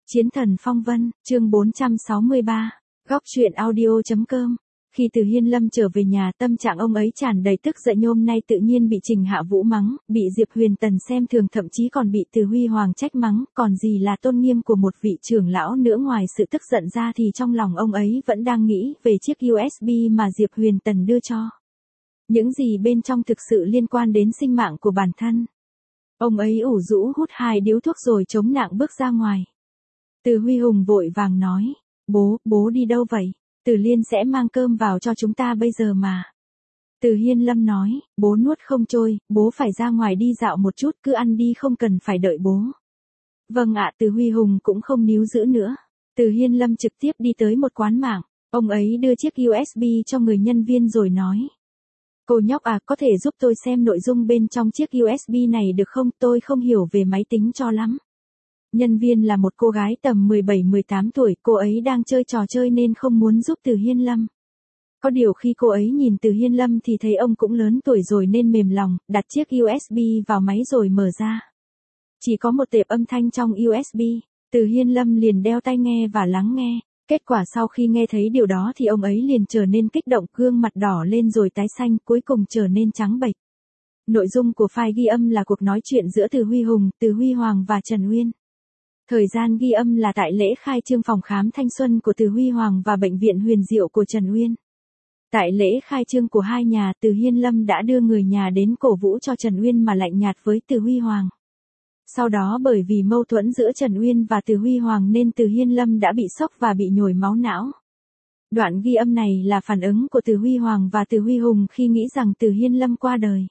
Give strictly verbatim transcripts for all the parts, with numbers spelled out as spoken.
Chiến thần phong vân, chương bốn trăm sáu mươi ba, góc truyện audio.com. Khi Từ Hiên Lâm trở về nhà, tâm trạng ông ấy tràn đầy tức giận. Hôm nay tự nhiên bị Trình Hạ Vũ mắng, bị Diệp Huyền Tần xem thường, thậm chí còn bị Từ Huy Hoàng trách mắng, còn gì là tôn nghiêm của một vị trưởng lão nữa. Ngoài sự tức giận ra thì trong lòng ông ấy vẫn đang nghĩ về chiếc u ét bê mà Diệp Huyền Tần đưa cho. Những gì bên trong thực sự liên quan đến sinh mạng của bản thân. Ông ấy ủ rũ hút hai điếu thuốc rồi chống nạng bước ra ngoài. Từ Huy Hùng vội vàng nói, bố, bố đi đâu vậy? Từ Liên sẽ mang cơm vào cho chúng ta bây giờ mà. Từ Hiên Lâm nói, bố nuốt không trôi, bố phải ra ngoài đi dạo một chút, cứ ăn đi không cần phải đợi bố. Vâng ạ. Từ Huy Hùng cũng không níu giữ nữa. Từ Hiên Lâm trực tiếp đi tới một quán mạng, ông ấy đưa chiếc u ét bê cho người nhân viên rồi nói. Cô nhóc à, có thể giúp tôi xem nội dung bên trong chiếc u ét bê này được không? Tôi không hiểu về máy tính cho lắm. Nhân viên là một cô gái tầm mười bảy mười tám tuổi, cô ấy đang chơi trò chơi nên không muốn giúp Từ Hiên Lâm. Có điều khi cô ấy nhìn Từ Hiên Lâm thì thấy ông cũng lớn tuổi rồi nên mềm lòng, đặt chiếc u ét bê vào máy rồi mở ra. Chỉ có một tệp âm thanh trong u ét bê, Từ Hiên Lâm liền đeo tai nghe và lắng nghe. Kết quả sau khi nghe thấy điều đó thì ông ấy liền trở nên kích động, gương mặt đỏ lên rồi tái xanh, cuối cùng trở nên trắng bệch. Nội dung của file ghi âm là cuộc nói chuyện giữa Từ Huy Hùng, Từ Huy Hoàng và Trần Uyên. Thời gian ghi âm là tại lễ khai trương phòng khám thanh xuân của Từ Huy Hoàng và bệnh viện Huyền Diệu của Trần Uyên. Tại lễ khai trương của hai nhà, Từ Hiên Lâm đã đưa người nhà đến cổ vũ cho Trần Uyên mà lạnh nhạt với Từ Huy Hoàng. Sau đó bởi vì mâu thuẫn giữa Trần Uyên và Từ Huy Hoàng nên Từ Hiên Lâm đã bị sốc và bị nhồi máu não. Đoạn ghi âm này là phản ứng của Từ Huy Hoàng và Từ Huy Hùng khi nghĩ rằng Từ Hiên Lâm qua đời.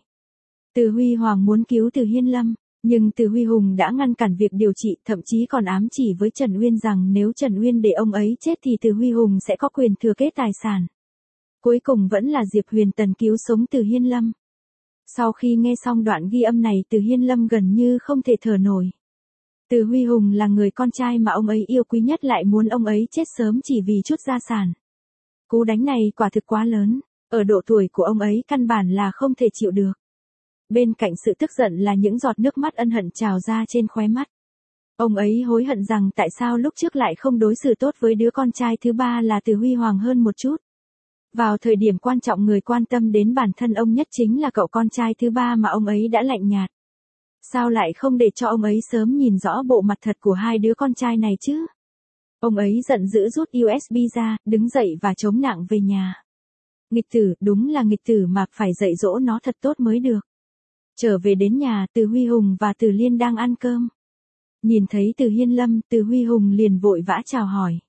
Từ Huy Hoàng muốn cứu Từ Hiên Lâm, nhưng Từ Huy Hùng đã ngăn cản việc điều trị, thậm chí còn ám chỉ với Trần Uyên rằng nếu Trần Uyên để ông ấy chết thì Từ Huy Hùng sẽ có quyền thừa kế tài sản. Cuối cùng vẫn là Diệp Huyền Tần cứu sống Từ Hiên Lâm. Sau khi nghe xong đoạn ghi âm này, Từ Hiên Lâm gần như không thể thở nổi. Từ Huy Hùng là người con trai mà ông ấy yêu quý nhất lại muốn ông ấy chết sớm chỉ vì chút gia sản. Cú đánh này quả thực quá lớn, ở độ tuổi của ông ấy căn bản là không thể chịu được. Bên cạnh sự tức giận là những giọt nước mắt ân hận trào ra trên khóe mắt. Ông ấy hối hận rằng tại sao lúc trước lại không đối xử tốt với đứa con trai thứ ba là Từ Huy Hoàng hơn một chút. Vào thời điểm quan trọng người quan tâm đến bản thân ông nhất chính là cậu con trai thứ ba mà ông ấy đã lạnh nhạt. Sao lại không để cho ông ấy sớm nhìn rõ bộ mặt thật của hai đứa con trai này chứ? Ông ấy giận dữ rút u ét bê ra, đứng dậy và chống nạng về nhà. Nghịch tử, đúng là nghịch tử mà, phải dạy dỗ nó thật tốt mới được. Trở về đến nhà, Từ Huy Hùng và Từ Liên đang ăn cơm. Nhìn thấy Từ Hiên Lâm, Từ Huy Hùng liền vội vã chào hỏi.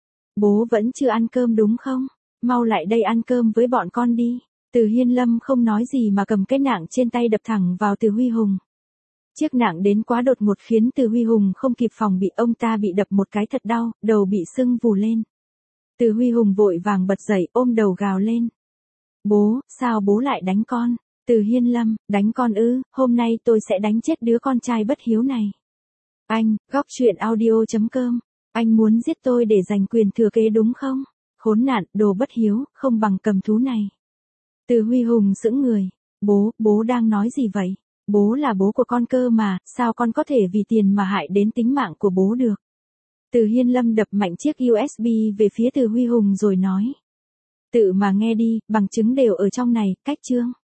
Bố vẫn chưa ăn cơm đúng không? Mau lại đây ăn cơm với bọn con đi. Từ Hiên Lâm không nói gì mà cầm cái nạng trên tay đập thẳng vào Từ Huy Hùng. Chiếc nạng đến quá đột ngột khiến Từ Huy Hùng không kịp phòng bị, ông ta bị đập một cái thật đau, đầu bị sưng vù lên. Từ Huy Hùng vội vàng bật dậy ôm đầu gào lên. Bố, sao bố lại đánh con? Từ Hiên Lâm, đánh con ư, hôm nay tôi sẽ đánh chết đứa con trai bất hiếu này. Anh, góc truyện audio.com, anh muốn giết tôi để giành quyền thừa kế đúng không? Khốn nạn, đồ bất hiếu, không bằng cầm thú này. Từ Huy Hùng sững người. Bố, bố đang nói gì vậy? Bố là bố của con cơ mà, sao con có thể vì tiền mà hại đến tính mạng của bố được? Từ Hiên Lâm đập mạnh chiếc u ét bê về phía Từ Huy Hùng rồi nói. Tự mà nghe đi, bằng chứng đều ở trong này, cách chương.